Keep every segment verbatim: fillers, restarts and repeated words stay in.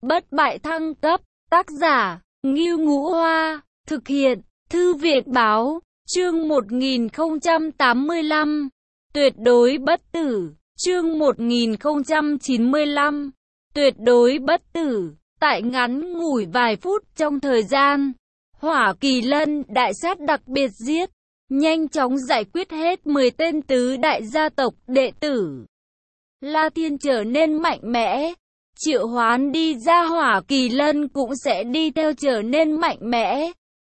bất bại thăng cấp, tác giả, Ngưu Ngũ Hoa, thực hiện, Thư viện Báo, chương một nghìn không trăm tám mươi lăm, tuyệt đối bất tử, chương một nghìn không trăm chín mươi lăm, tuyệt đối bất tử, tại ngắn ngủi vài phút trong thời gian, Hỏa Kỳ Lân đại sát đặc biệt giết, nhanh chóng giải quyết hết mười tên tứ đại gia tộc đệ tử. La Thiên trở nên mạnh mẽ, triệu hoán đi ra Hỏa Kỳ Lân cũng sẽ đi theo trở nên mạnh mẽ.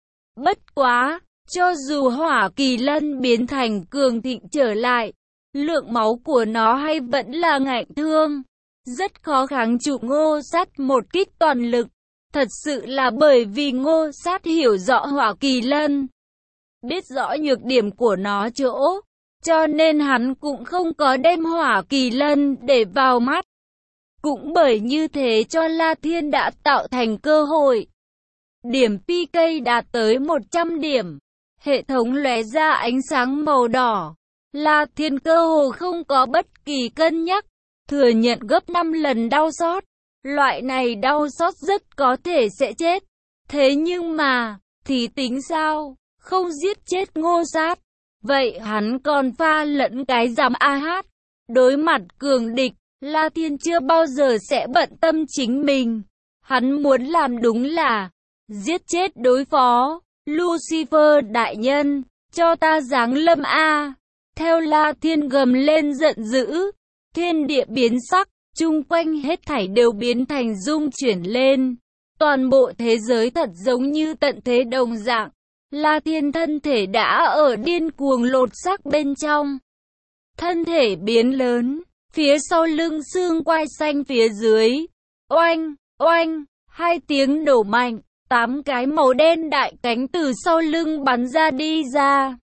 Bất quá, cho dù Hỏa Kỳ Lân biến thành cường thịnh trở lại, lượng máu của nó hay vẫn là ngạnh thương, rất khó kháng trụ Ngô Sát một kích toàn lực. Thật sự là bởi vì Ngô Sát hiểu rõ Hỏa Kỳ Lân, biết rõ nhược điểm của nó chỗ, cho nên hắn cũng không có đem Hỏa Kỳ Lân để vào mắt. Cũng bởi như thế cho La Thiên đã tạo thành cơ hội. Điểm pê ca đạt tới một trăm điểm, hệ thống lóe ra ánh sáng màu đỏ. La Thiên cơ hồ không có bất kỳ cân nhắc, thừa nhận gấp năm lần đau xót. Loại này đau xót rất có thể sẽ chết. Thế nhưng mà, thì tính sao? Không giết chết Ngô Sát. Vậy hắn còn pha lẫn cái giám a hát. Đối mặt cường địch, La Thiên chưa bao giờ sẽ bận tâm chính mình. Hắn muốn làm đúng là giết chết đối phó. Lucifer đại nhân, cho ta giáng lâm a. Theo La Thiên gầm lên giận dữ, thiên địa biến sắc. Chung quanh hết thảy đều biến thành rung chuyển lên. Toàn bộ thế giới thật giống như tận thế đồng dạng. La Thiên thân thể đã ở điên cuồng lột xác bên trong. Thân thể biến lớn, phía sau lưng xương quai xanh phía dưới. Oanh, oanh, hai tiếng nổ mạnh, tám cái màu đen đại cánh từ sau lưng bắn ra đi ra.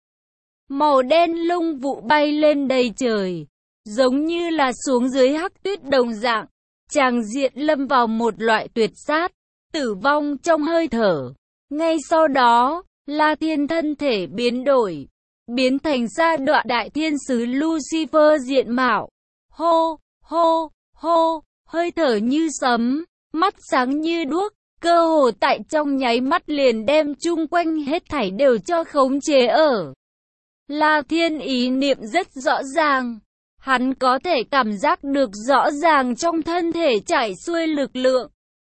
Màu đen lông vụ bay lên đầy trời. Giống như là xuống dưới hắc tuyết đồng dạng, tràng diện lâm vào một loại tuyệt sát, tử vong trong hơi thở. Ngay sau đó, La Thiên thân thể biến đổi, biến thành sa đọa đại thiên sứ Lucifer diện mạo. Hô, hô, hô, hơi thở như sấm, mắt sáng như đuốc, cơ hồ tại trong nháy mắt liền đem chung quanh hết thảy đều cho khống chế ở. La Thiên ý niệm rất rõ ràng. Hắn có thể cảm giác được rõ ràng trong thân thể chảy xuôi lực lượng.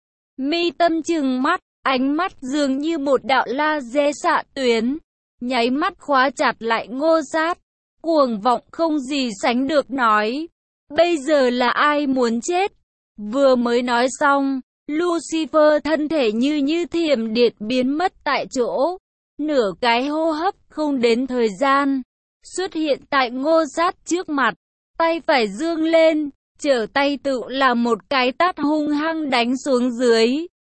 Mi tâm trừng mắt, ánh mắt dường như một đạo laser xạ tuyến, nháy mắt khóa chặt lại Ngô Sát, cuồng vọng không gì sánh được nói. Bây giờ là ai muốn chết? Vừa mới nói xong, Lucifer thân thể như như thiểm điện biến mất tại chỗ. Nửa cái hô hấp không đến thời gian, xuất hiện tại Ngô Sát trước mặt. Tay phải dương lên, trở tay tự là một cái tát hung hăng đánh xuống dưới.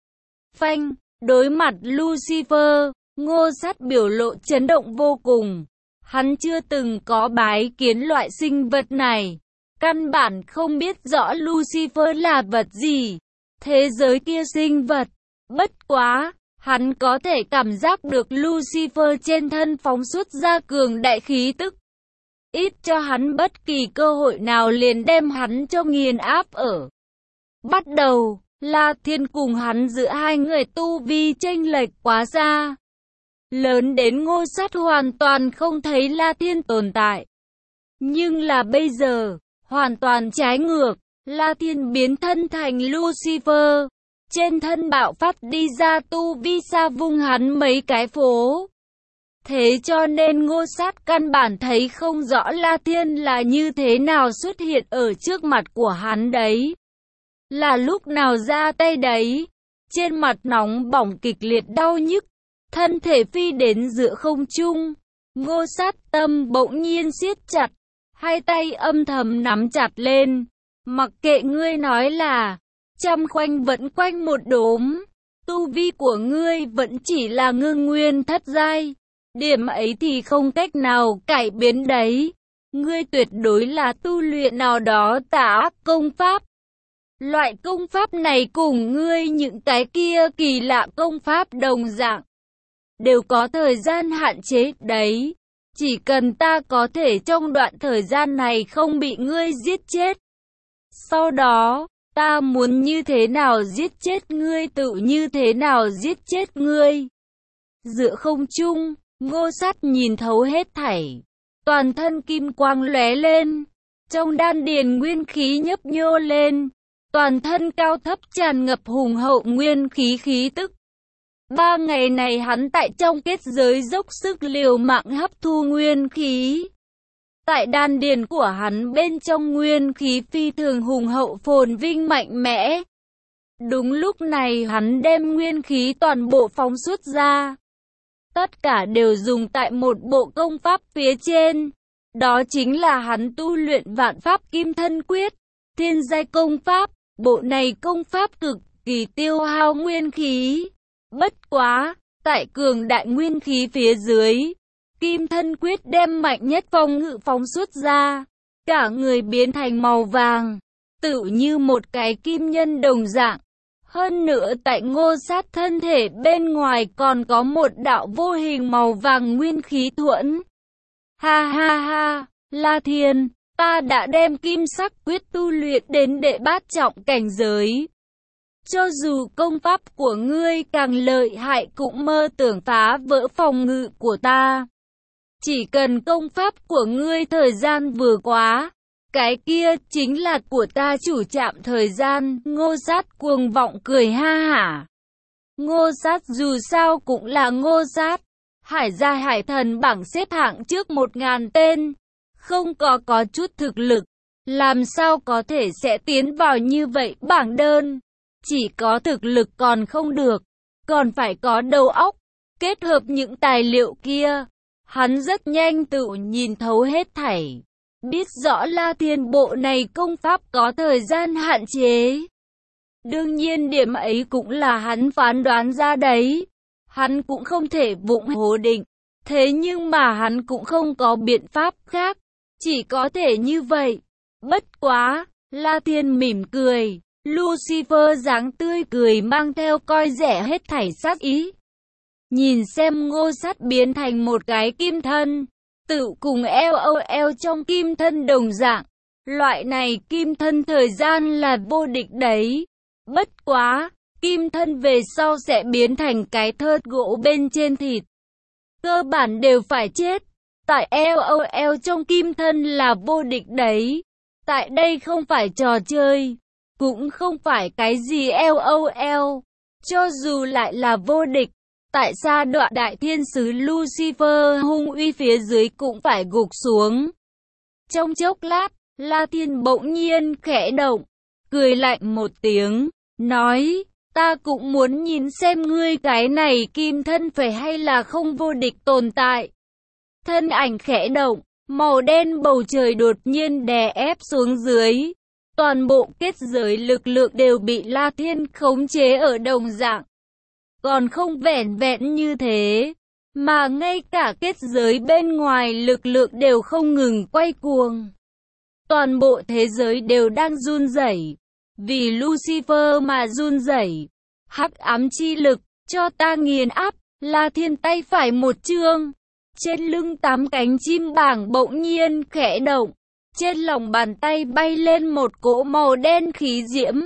Phanh, đối mặt Lucifer, Ngô Sát biểu lộ chấn động vô cùng. Hắn chưa từng có bái kiến loại sinh vật này. Căn bản không biết rõ Lucifer là vật gì. Thế giới kia sinh vật. Bất quá, hắn có thể cảm giác được Lucifer trên thân phóng xuất ra cường đại khí tức. Ít cho hắn bất kỳ cơ hội nào liền đem hắn cho nghiền áp ở. Bắt đầu, La Thiên cùng hắn giữa hai người tu vi chênh lệch quá xa. Lớn đến Ngô Sát hoàn toàn không thấy La Thiên tồn tại. Nhưng là bây giờ, hoàn toàn trái ngược, La Thiên biến thân thành Lucifer. Trên thân bạo phát đi ra tu vi xa vung hắn mấy cái phố. Thế cho nên Ngô Sát căn bản thấy không rõ La Thiên là như thế nào xuất hiện ở trước mặt của hắn đấy. Là lúc nào ra tay đấy. Trên mặt nóng bỏng kịch liệt đau nhức. Thân thể phi đến giữa không trung. Ngô Sát tâm bỗng nhiên siết chặt. Hai tay âm thầm nắm chặt lên. Mặc kệ ngươi nói là trăm khoanh vẫn quanh một đốm. Tu vi của ngươi vẫn chỉ là ngưng nguyên thất giai. Điểm ấy thì không cách nào cải biến đấy. Ngươi tuyệt đối là tu luyện nào đó tà ác công pháp. Loại công pháp này cùng ngươi những cái kia kỳ lạ công pháp đồng dạng. Đều có thời gian hạn chế đấy. Chỉ cần ta có thể trong đoạn thời gian này không bị ngươi giết chết. Sau đó, Ta muốn như thế nào giết chết ngươi tự như thế nào giết chết ngươi. Giữa không trung, Ngô Sát nhìn thấu hết thảy. Toàn thân kim quang lóe lên. Trong đan điền nguyên khí nhấp nhô lên. Toàn thân cao thấp tràn ngập hùng hậu nguyên khí khí tức. Ba ngày này hắn tại trong kết giới dốc sức liều mạng hấp thu nguyên khí. Tại đan điền của hắn bên trong nguyên khí phi thường hùng hậu phồn vinh mạnh mẽ. Đúng lúc này hắn đem nguyên khí toàn bộ phóng xuất ra. Tất cả đều dùng tại một bộ công pháp phía trên. Đó chính là hắn tu luyện vạn pháp kim thân quyết. Thiên giai công pháp, bộ này công pháp cực kỳ tiêu hao nguyên khí. Bất quá, tại cường đại nguyên khí phía dưới, kim thân quyết đem mạnh nhất phòng ngự phóng xuất ra. Cả người biến thành màu vàng, tự như một cái kim nhân đồng dạng. Hơn nữa tại Ngô Sát thân thể bên ngoài còn có một đạo vô hình màu vàng nguyên khí thuẫn. Ha ha ha, La Thiên, ta đã đem kim sắc quyết tu luyện đến đệ bát trọng cảnh giới. Cho dù công pháp của ngươi càng lợi hại cũng mơ tưởng phá vỡ phòng ngự của ta. Chỉ cần công pháp của ngươi thời gian vừa quá, cái kia chính là của ta chủ chạm thời gian. Ngô Sát cuồng vọng cười ha hả. Ngô Sát dù sao cũng là Ngô Sát. Hải gia hải thần bảng xếp hạng trước một ngàn tên. Không có có chút thực lực. Làm sao có thể sẽ tiến vào như vậy bảng đơn. Chỉ có thực lực còn không được. Còn phải có đầu óc. Kết hợp những tài liệu kia. Hắn rất nhanh tự nhìn thấu hết thảy. Biết rõ La Thiên bộ này công pháp có thời gian hạn chế. Đương nhiên điểm ấy cũng là hắn phán đoán ra đấy. Hắn cũng không thể vụng hồ định. Thế nhưng mà hắn cũng không có biện pháp khác. Chỉ có thể như vậy. Bất quá, La Thiên mỉm cười. Lucifer dáng tươi cười mang theo coi rẻ hết thảy sát ý. Nhìn xem Ngô Sát biến thành một cái kim thân. Tự cùng LOL trong kim thân đồng dạng. Loại này kim thân thời gian là vô địch đấy. Bất quá, kim thân về sau sẽ biến thành cái thớt gỗ bên trên thịt. Cơ bản đều phải chết. Tại LOL trong kim thân là vô địch đấy. Tại đây không phải trò chơi. Cũng không phải cái gì LOL. Cho dù lại là vô địch. Tại sa đoạn đại thiên sứ Lucifer hung uy phía dưới cũng phải gục xuống. Trong chốc lát, La Thiên bỗng nhiên khẽ động, cười lạnh một tiếng, nói, ta cũng muốn nhìn xem ngươi cái này kim thân phải hay là không vô địch tồn tại. Thân ảnh khẽ động, màu đen bầu trời đột nhiên đè ép xuống dưới. Toàn bộ kết giới lực lượng đều bị La Thiên khống chế ở đồng dạng. Còn không vẻn vẹn như thế, mà ngay cả kết giới bên ngoài lực lượng đều không ngừng quay cuồng. Toàn bộ thế giới đều đang run rẩy, vì Lucifer mà run rẩy. Hắc ám chi lực, cho ta nghiền áp. La Thiên tay phải một chương, trên lưng tám cánh chim bảng bỗng nhiên khẽ động, trên lòng bàn tay bay lên một cỗ màu đen khí diễm.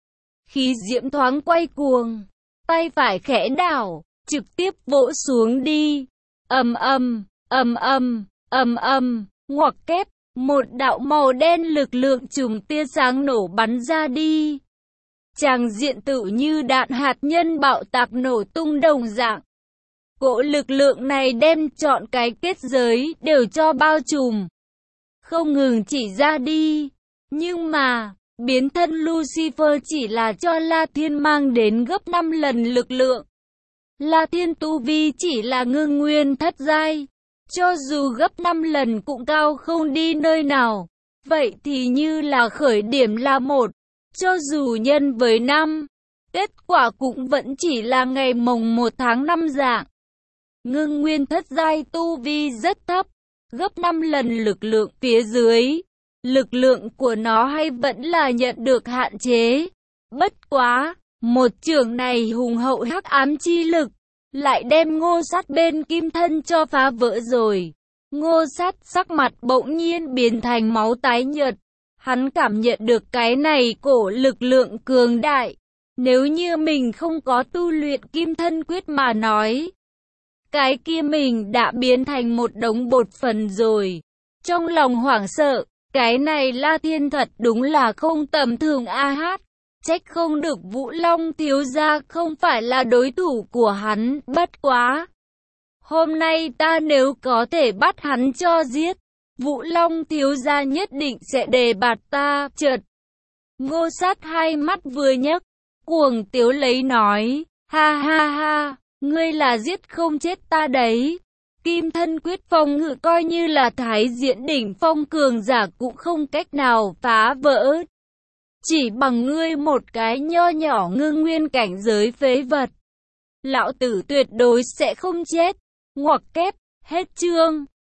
Khí diễm thoáng quay cuồng. Tay phải khẽ đảo, trực tiếp vỗ xuống đi. Ầm ầm, ầm ầm, ầm ầm, ngoặc kép, một đạo màu đen lực lượng chùm tia sáng nổ bắn ra đi. Tràng diện tự như đạn hạt nhân bạo tạc nổ tung đồng dạng. Cỗ lực lượng này đem trọn cái kết giới đều cho bao trùm. Không ngừng chỉ ra đi. Nhưng mà, biến thân Lucifer chỉ là cho La Thiên mang đến gấp năm lần lực lượng. La Thiên tu vi chỉ là ngưng nguyên thất giai. Cho dù gấp năm lần cũng cao không đi nơi nào. Vậy thì như là khởi điểm là một. Cho dù nhân với năm, kết quả cũng vẫn chỉ là ngày mồng một tháng năm dạng. Ngưng nguyên thất giai tu vi rất thấp. Gấp năm lần lực lượng phía dưới. Lực lượng của nó hay vẫn là nhận được hạn chế. Bất quá, một trường này hùng hậu hắc ám chi lực, lại đem Ngô Sát bên kim thân cho phá vỡ rồi. Ngô Sát sắc mặt bỗng nhiên biến thành máu tái nhợt. Hắn cảm nhận được cái này cổ lực lượng cường đại. Nếu như mình không có tu luyện kim thân quyết mà nói, cái kia mình đã biến thành một đống bột phấn rồi. Trong lòng hoảng sợ, cái này La Thiên thật đúng là không tầm thường a hát. Trách không được Vũ Long thiếu gia không phải là đối thủ của hắn, bất quá. Hôm nay ta nếu có thể bắt hắn cho giết, Vũ Long thiếu gia nhất định sẽ đề bạt ta, chợt. Ngô Sát hai mắt vừa nhấc, cuồng tiếu lấy nói, ha ha ha, ngươi là giết không chết ta đấy. Kim thân quyết phong ngự coi như là thái diễn đỉnh phong cường giả cũng không cách nào phá vỡ. Chỉ bằng ngươi một cái nho nhỏ ngưng nguyên cảnh giới phế vật. Lão tử tuyệt đối sẽ không chết. Ngoặc kép, hết chương.